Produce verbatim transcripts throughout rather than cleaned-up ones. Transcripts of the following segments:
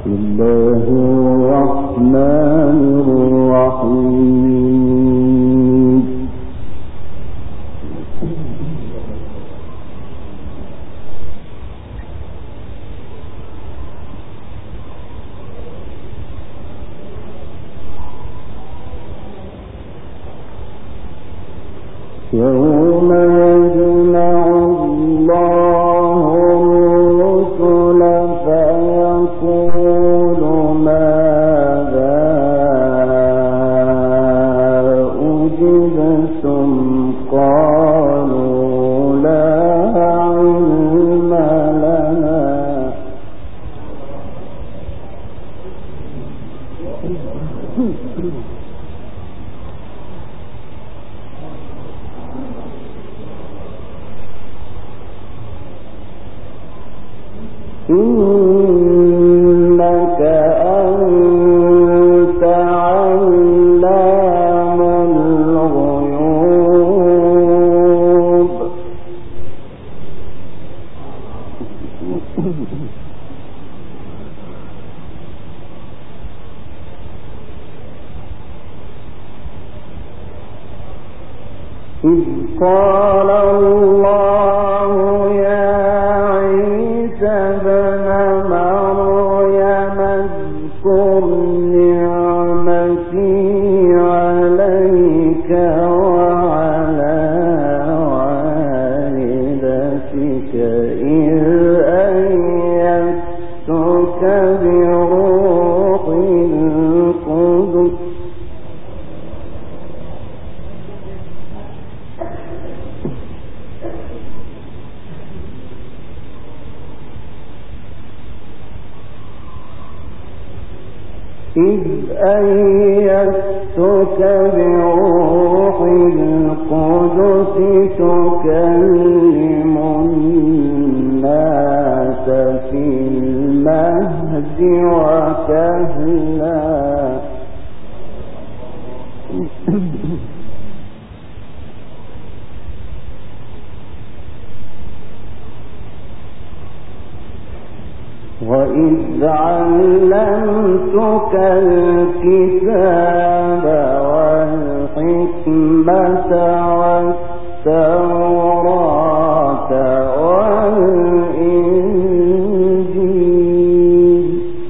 يوم يجمع الله الرسل فيقول ماذا أجبتم قالوا لا علم لنا إنك أنت علام الغيوب إذ قال الله يا عيسى ابن مريم اذكر نعمتي عليك وعلى والدتك إذ أيدتك بروح القدس إذ أيدتك بروح القدس تكلم الناس في المهد وكهلا وإذ علمتك الكتاب والحكمة والتوراة والإنجيل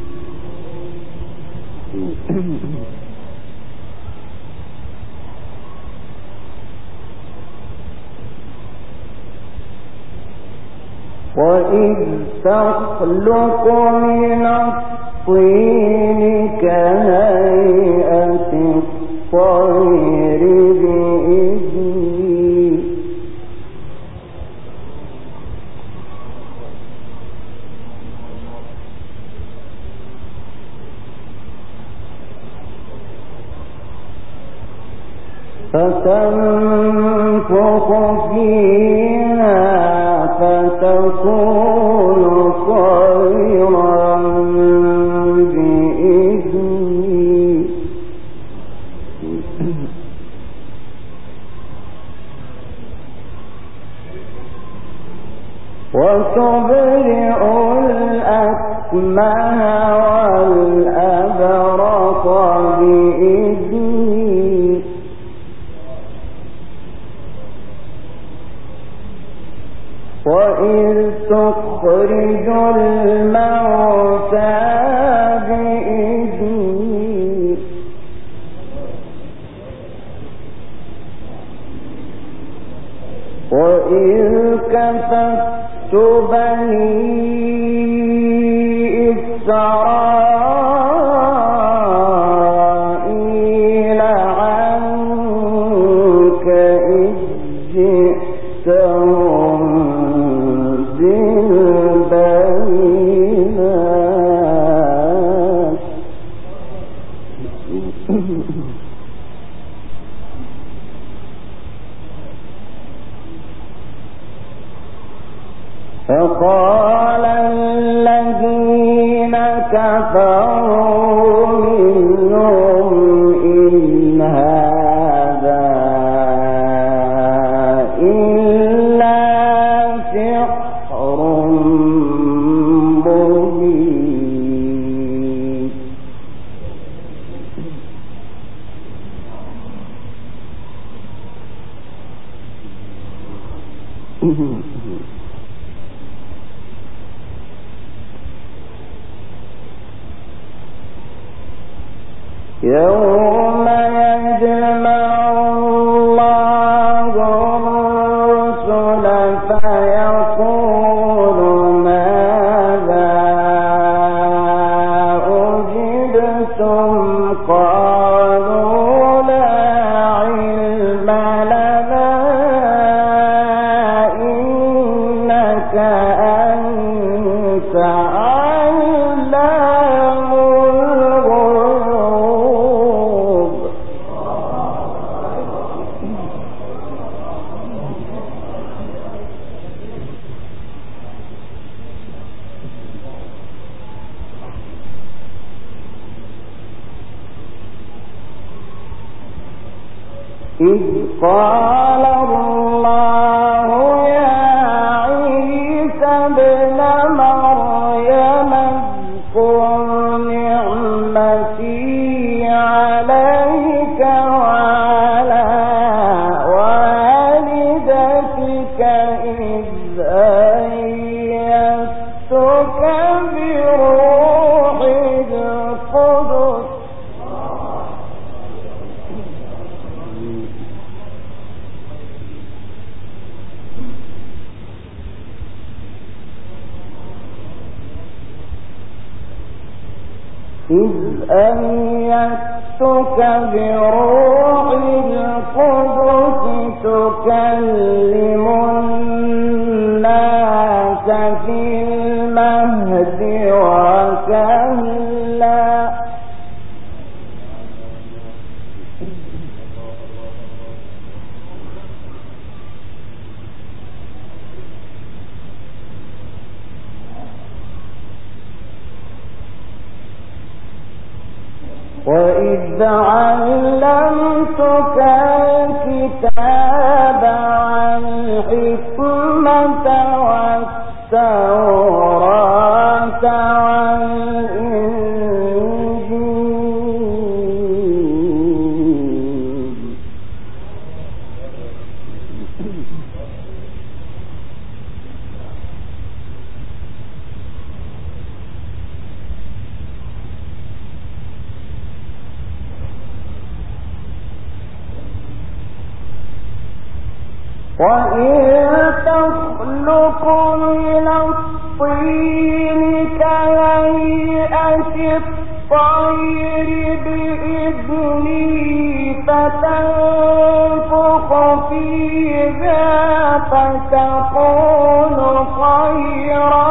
وإذ تخلق من الطين كهيئة الطير بإذني فتنفخ فيها فتكون طيرا بإذني وتبرئ الأكمه والأبرص بإذني وإذ تخرج الموتى بإذني وإذ كففت بني إسرائيل عنك إذ جئتهم بالبينات فقال الذين كفروا منهم إن هذا إلا سحر مبين يوم يجمع الله الرسل فيقول ماذا أجبتم قالوا لا علم لنا إنك أنت علام الغيوب. إذ قال الله يا عيسى ابن مريم اذكر نعمتي عليك وعلى والدتك إذ أيدتك بروح القدس إذ أيدتك بروح القدس تكلم الناس في المهد وكهلا. وإذ علمتك الكتاب والحكمة والتوراة والإنجيل. وإذ تخلق من الطين كهيئة الطير بإذني فتنفخ فيها فتكون طيرا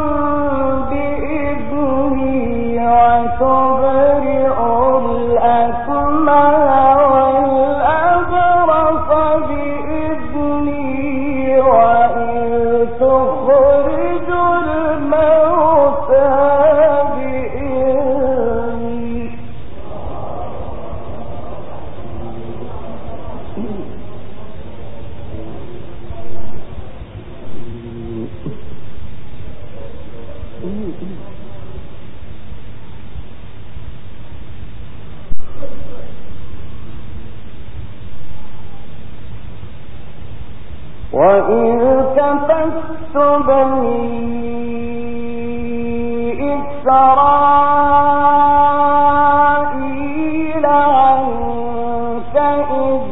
بإذني وتبرئ الأكمه والأبرص بإذني وإذ تخرج الموتى بإذني. وإذ كففت بني إسرائيل عنك إذ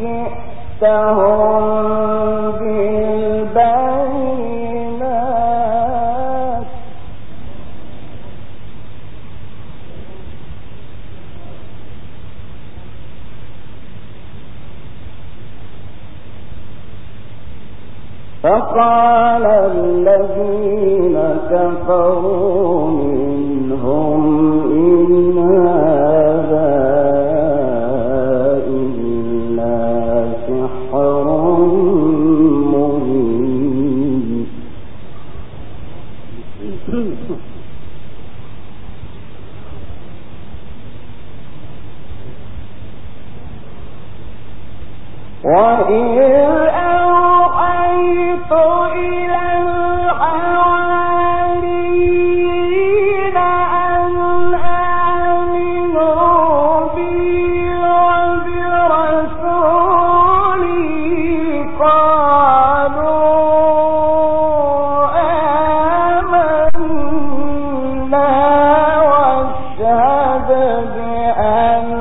جئتهم بالبينات فقال الذين كفروا منهم إن هذا إلا سحر مبين. وإذ أوحيت إلى الحواريين أن آمنوا بي وبرسولي قالوا آمنا واشهد بأننا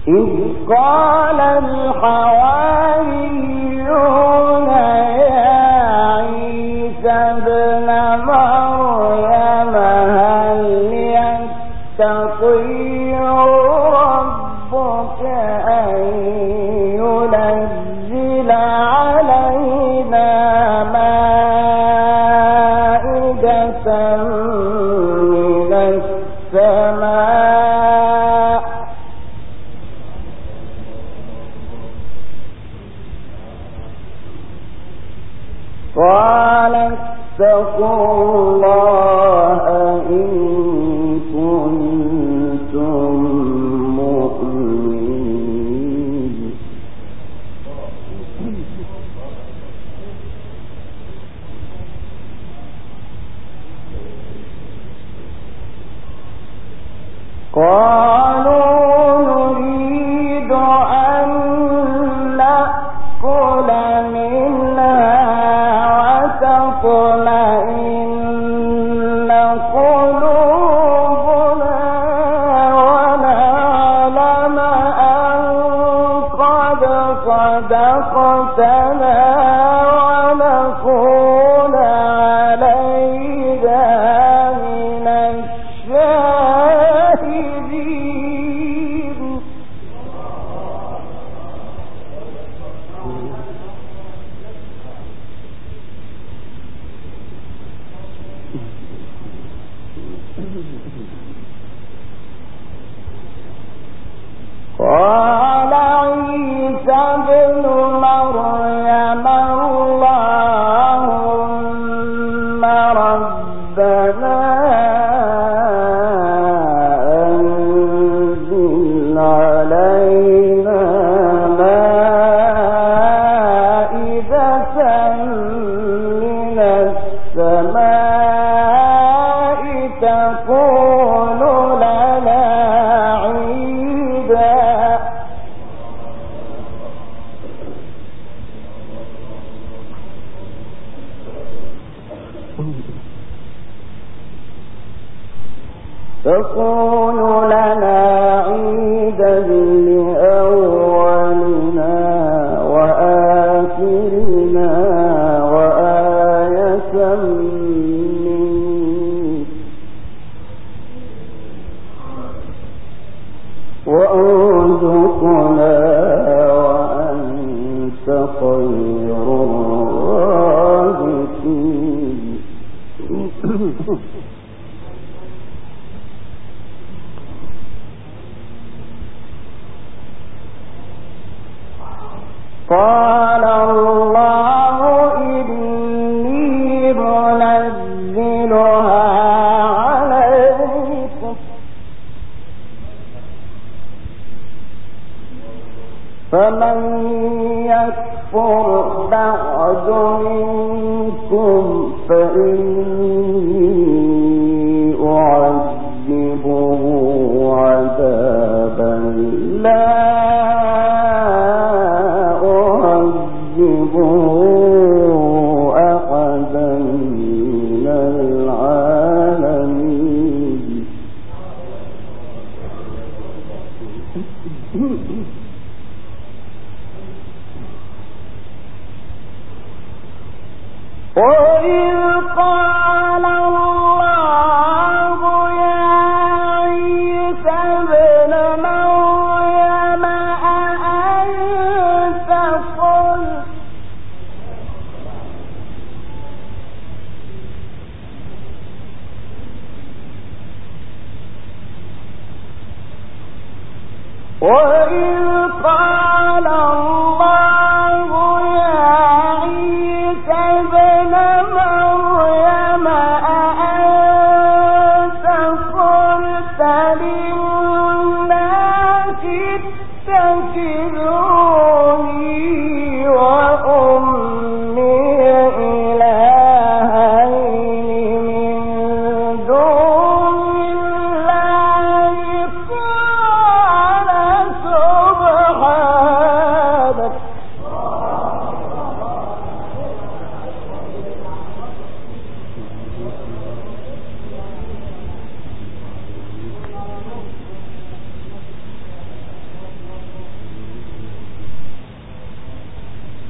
إذ قال الحواريون يا عيسى ابن مريم هل يستطيع ربك أن ينزل علينا مائدة من السماء قال اتقوا الله إن كنتم مؤمنين قالوا نريد أن نأكل منها وتطمئن قلوبنا ونعلم أن قد صدقتنا ونكون عليها من الشاهدين قال عيسى ابن مريم اللهم ربنا أنزل علينا مائدة من السماء تكون لنا عيدا تكون لنا عيدا لأولنا وآخرنا وآية منك وارزقنا وأنت خير الرازقين قال الله إني منزلها عليكم فمن يكفر بعد منكم فإني أعذبه عذابا لا أحدا من العالمين وإذ قال الله يا عيسى ابن مريم أأنت قلت وإذ قال الله يا عيسى ابن مريم أأنت قلت للناس اتخذوني وأمي إلهين من دون الله قال سبحانك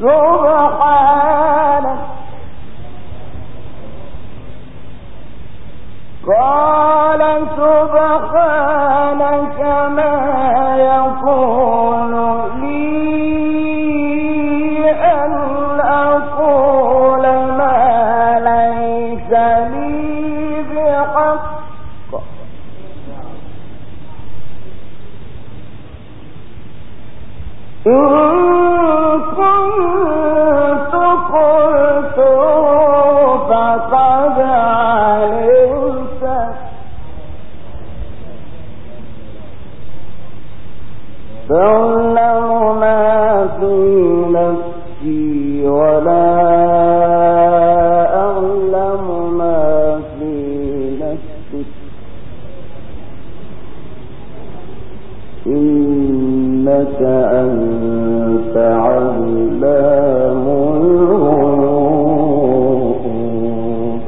سبحانك قال سبحانك ما يكون لي أن أقول ما ليس لي بحق إن كنت قلته فقد علمته تعلم ما في نفسي ولا أعلم ما في نفسك إنك أنت علام الغيوب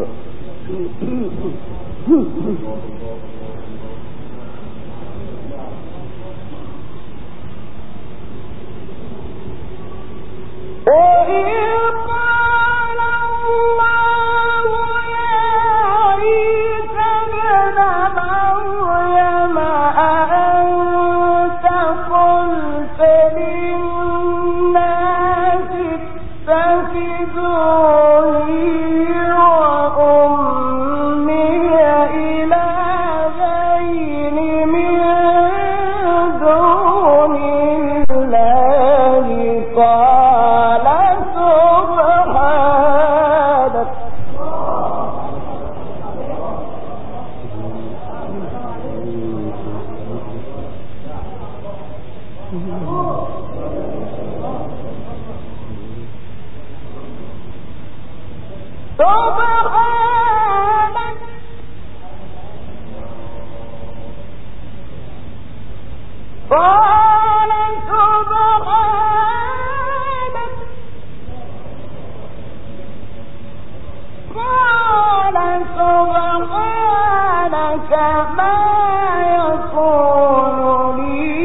وإذ قال الله يا عيسى ابن مريم أأنت قلت للناس اتخذوني وأمي إلهين من دون الله قال سبحانك سبحانك قال سبحانك قال سبحانك ما يكون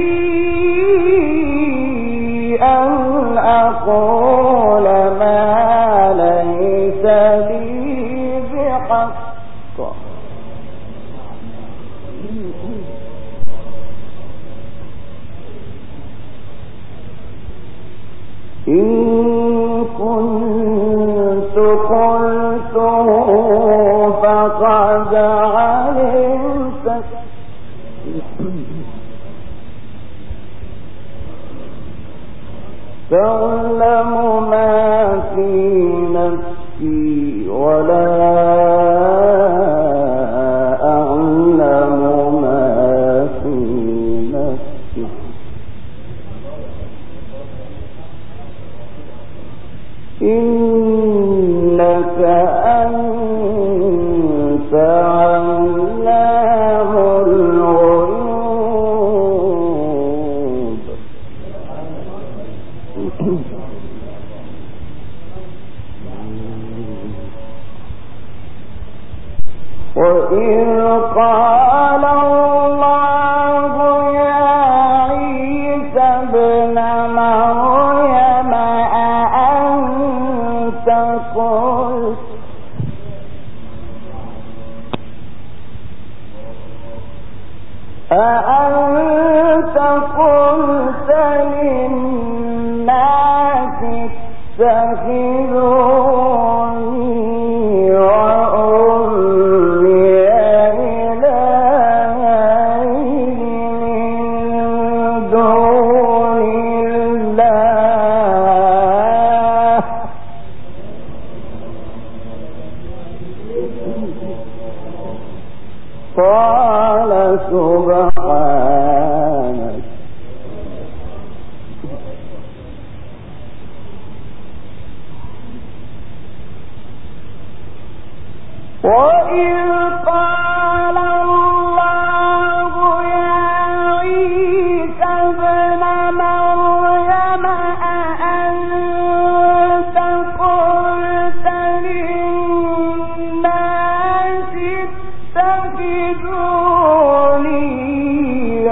لي أن أقول ما ليس لي بحق إن كنت قلته فقد علمته تعلم ما في نفسي ولا أعلم ما في نفسك إنك أنت علام الغيوب وإذ قال الله يا عيسى ابن مريم أأنت قلت أأنت قلت للناس اتخذوني وأمي إلهين من دون الله قال سبحانك وإذ قال الله يا عيسى ابن مريم أأنت قلت للناس اتخذوني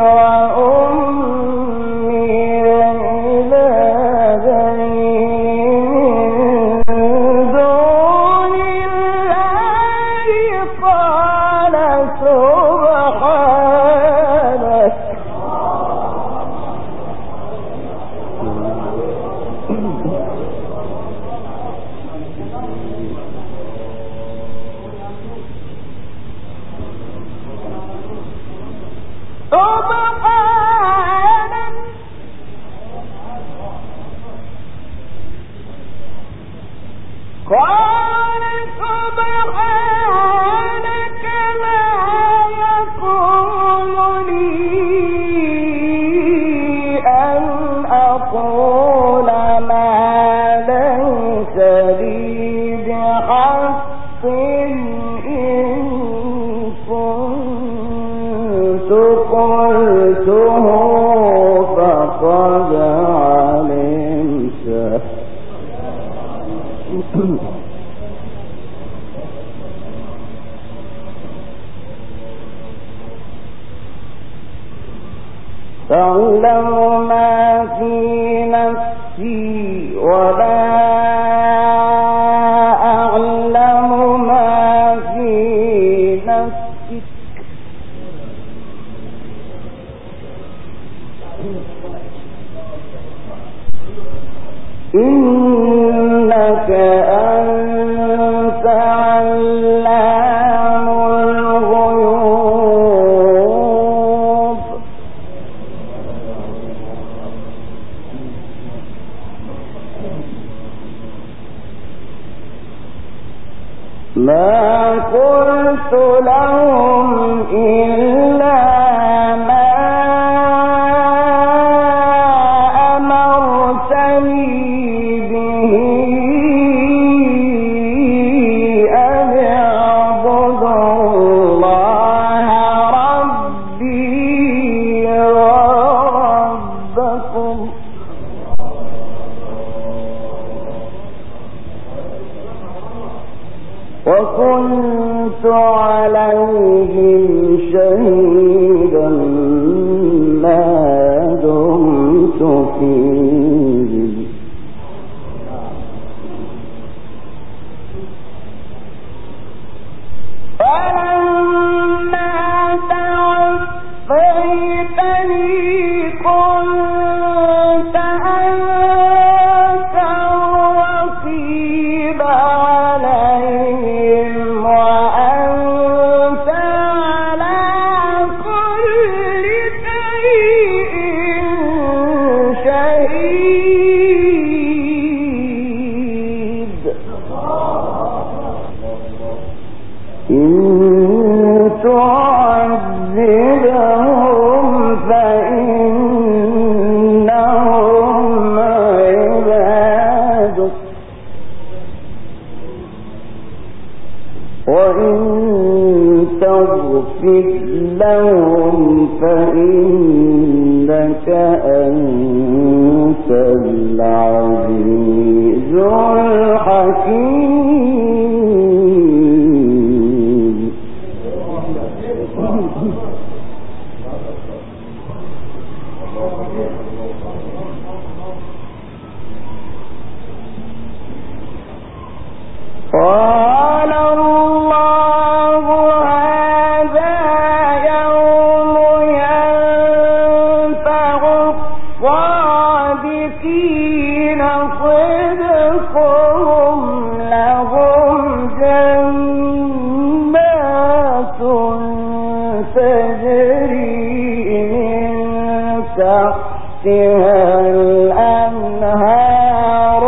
وأمي إلهين قد علمته تعلم ما في نفسي ولا أعلم ما في نفسك إنك أنت علام الغيوب ما قلت لهم إلا ما أمرتني به أن اعبدوا الله ربي وربكم وكنت عليهم شهيدا ما دمت فيهم فلما توفيتني كنت أنت الرقيب عليهم وأنت على كل شيء شهيد إن تعذبهم فإنهم عبادك وإن تغفر لهم فإنك أنت العزيز الحكيم قال الله هذا يوم ينفع الصادقين صدقهم لهم جنات تجري من تحتها الأنهار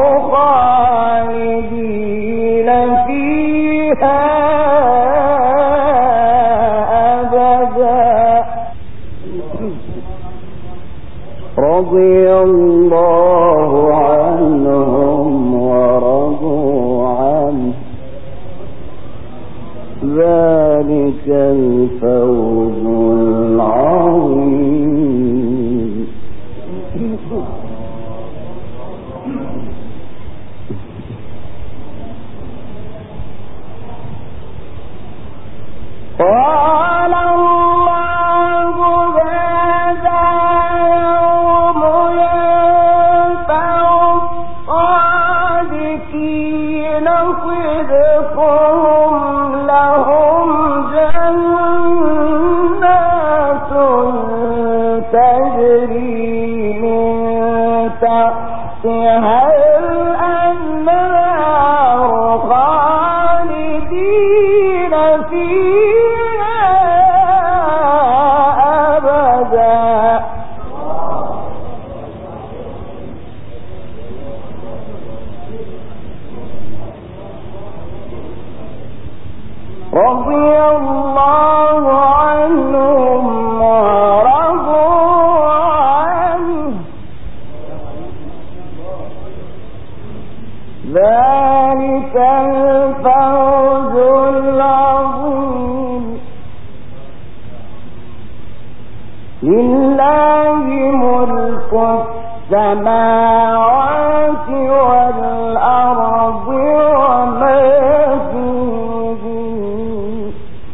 خالدين فيها أبدا رضي الله عنهم ورضوا عنه ذلك الفوز العظيم قال الله هذا يوم ينفع الصادقين صدقهم لهم جنات تجري من تحتها الأنهار خالدين فيها أبدا رضي الله عنهم ورضوا عنه ذلك الفوز العظيم لله ملك السماوات والأرض وما فيهن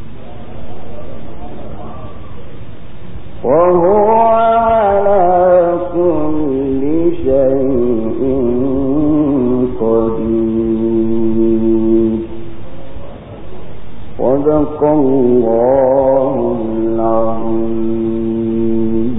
وهو على كل شيء قدير. صدق الله العظيم.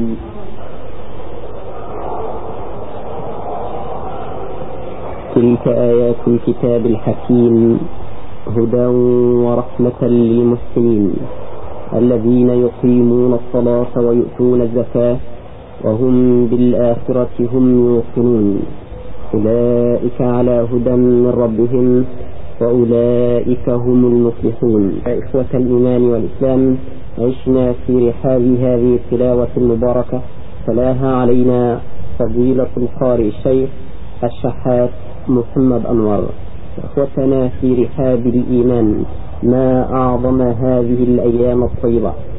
تلك آيات الكتاب الحكيم هدى ورحمة للمحسنين الذين يقيمون الصلاة ويؤتون الزكاة وهم بالآخرة هم يوقنون أولئك على هدى من ربهم وأولئك هم المفلحون. إخوة الإيمان والإسلام، عشنا في رحاب هذه التلاوة المباركة تلاها علينا فضيلة القارئ الشيخ الشحات محمد أنور. إخوتنا في رحاب الإيمان، ما أعظم هذه الأيام الطيبة